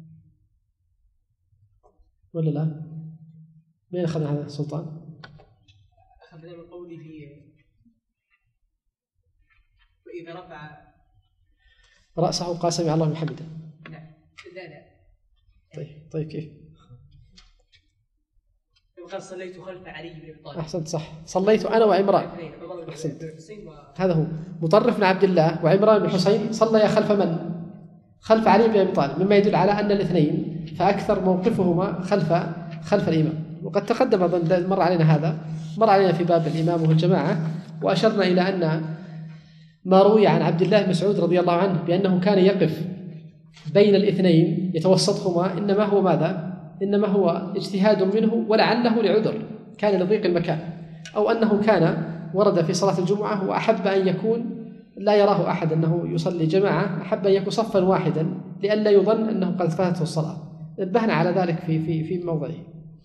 Speaker 1: ولا لا؟ مين أخذ هذا السلطان؟
Speaker 3: أخذنا من قوله وإذا رفع
Speaker 1: رأسه قال سمع الله لمن حمده.
Speaker 3: لا لا لا
Speaker 1: طيب طيب كيف؟
Speaker 3: قال صليت خلف علي بن أبي طالب.
Speaker 1: أحسنت صح، صليت أنا وعمران. أحسنت، هذا هو مطرف بن عبد الله وعمران بن حسين صليا خلف من؟ خلف علي بن أبي طالب، مما يدل على أن الاثنين فأكثر موقفهما خلف خلف الإمام. وقد تقدم أظن مر علينا هذا مر علينا في باب الإمام والجماعة، وأشرنا إلى أن ما روي عن عبد الله بن مسعود رضي الله عنه بأنه كان يقف بين الاثنين يتوسطهما، إنما هو ماذا؟ إنما هو اجتهاد منه، ولعله لعذر كان لضيق المكان، أو أنه كان ورد في صلاة الجمعة وأحب أن يكون لا يراه أحد أنه يصلي جماعة، أحب أن يكون صفا واحدا لئلا يظن أنه قد فاتته الصلاة. نبهنا على ذلك في في في موضعه.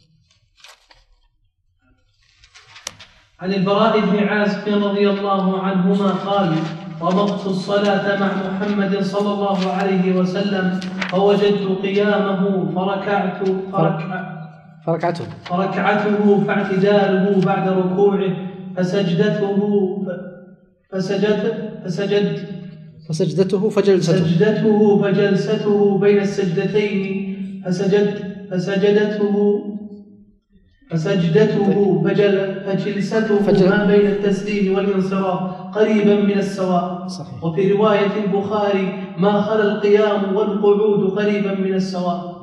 Speaker 2: عن البراء بن عازب رضي الله عنهما قال: رمضت الصلاة مع محمد صلى الله عليه وسلم فوجدت قيامه فركعت فركع
Speaker 1: فركعته
Speaker 2: فركعته فاعتداله بعد ركوعه فسجدته فسجد فسجد
Speaker 1: فسجدته فجلسته
Speaker 2: سجدته فجلسته بين السجدتين فسجد فسجدته فسجدته فجل فجلسته فجل ما بين التسليم والانصراف قريبا من السواء.
Speaker 1: صحيح.
Speaker 2: وفي رواية البخاري ما خلا القيام والقعود قريبا من السواء.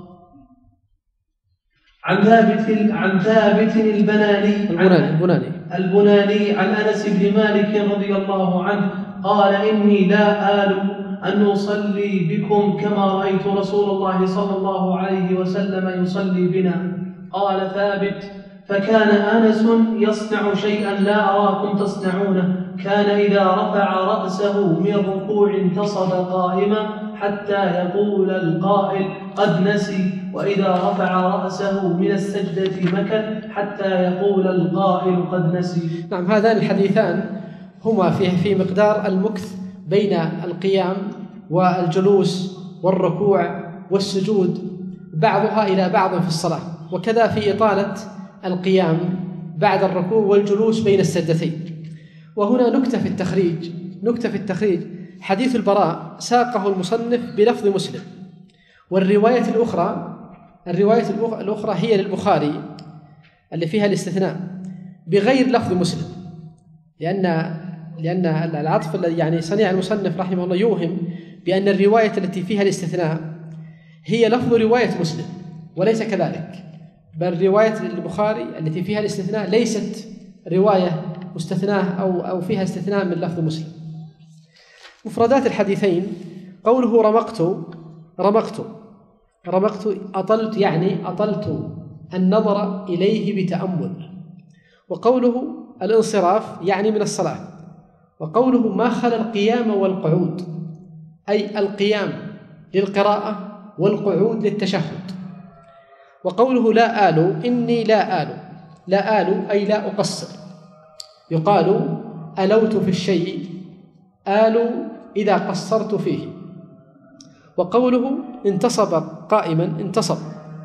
Speaker 2: عن ثابت عن ثابت البناني
Speaker 1: البناني البناني
Speaker 2: البناني عن أنس بن مالك رضي الله عنه قال إني لا آل أن أصلي بكم كما رأيت رسول الله صلى الله عليه وسلم يصلي بنا. قال ثابت فكان أنس يصنع شيئا لا أراكم تصنعونه، كان إذا رفع رأسه من ركوع انتصب قائما حتى يقول القائل قد نسي، وإذا رفع رأسه من السجدة مكث حتى يقول القائل قد نسي.
Speaker 1: نعم، هذان الحديثان هما في في مقدار المكث بين القيام والجلوس والركوع والسجود بعضها إلى بعض في الصلاة، وكذا في إطالة القيام بعد الركوع والجلوس بين السجدتين. وهنا نكتة في التخريج نكتة في التخريج حديث البراء ساقه المصنف بلفظ مسلم، والرواية الأخرى الرواية الأخرى هي للبخاري اللي فيها الاستثناء بغير لفظ مسلم، لأن لأن العطف الذي يعني صنيع المصنف رحمه الله يوهم بأن الرواية التي فيها الاستثناء هي لفظ رواية مسلم، وليس كذلك، بل رواية البخاري التي فيها الاستثناء ليست رواية مستثناة أو أو فيها استثناء من لفظ مسلم. مفردات الحديثين قوله رمقت رمقت رمقت أطلت، يعني أطلت النظر إليه بتأمل. وقوله الانصراف يعني من الصلاة. وقوله ما خلا القيام والقعود أي القيام للقراءة والقعود للتشهد. وقوله لا آل إني لا آل لا آل أي لا أقصر، يقال ألوت في الشيء آل إذا قصرت فيه. وقوله انتصب قائما انتصب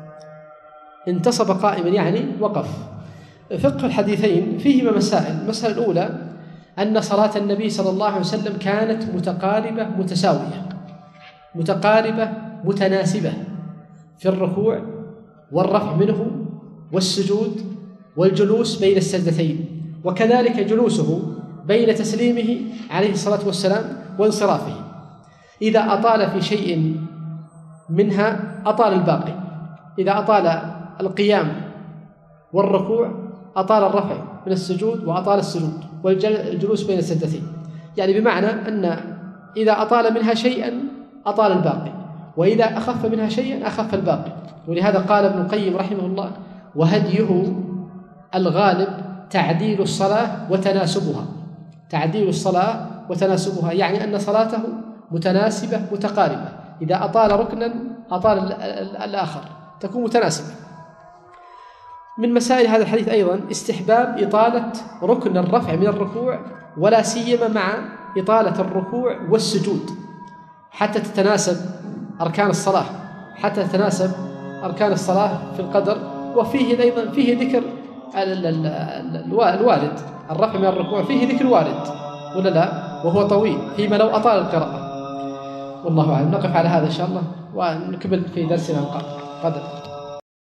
Speaker 1: انتصب قائما يعني وقف. فقه الحديثين فيهما مسائل. المسألة الأولى أن صلاة النبي صلى الله عليه وسلم كانت متقاربة متساوية متقاربة متناسبة في الركوع والرفع منه والسجود والجلوس بين السجدتين، وكذلك جلوسه بين تسليمه عليه الصلاة والسلام وانصرافه. إذا أطال في شيء منها أطال الباقي، إذا أطال القيام والركوع أطال الرفع من السجود وأطال السجود والجلوس بين السجدتين، يعني بمعنى أن إذا أطال منها شيئا أطال الباقي، وإذا أخف منها شيئا أخف الباقي. ولهذا قال ابن القيم رحمه الله وهديه الغالب تعديل الصلاة وتناسبها تعديل الصلاة وتناسبها يعني أن صلاته متناسبة متقاربة، إذا أطال ركنا أطال الآخر، تكون متناسبة. من مسائل هذا الحديث أيضا استحباب إطالة ركن الرفع من الركوع، ولا سيما مع إطالة الركوع والسجود حتى تتناسب أركان الصلاة حتى تتناسب أركان الصلاة في القدر. وفيه أيضا فيه ذكر الوارد، الرفع من الركوع فيه ذكر وارد ولا لا، وهو طويل فيما لو أطال القراءة. والله أعلم. نقف على هذا إن شاء الله ونكمل في درسنا القادم.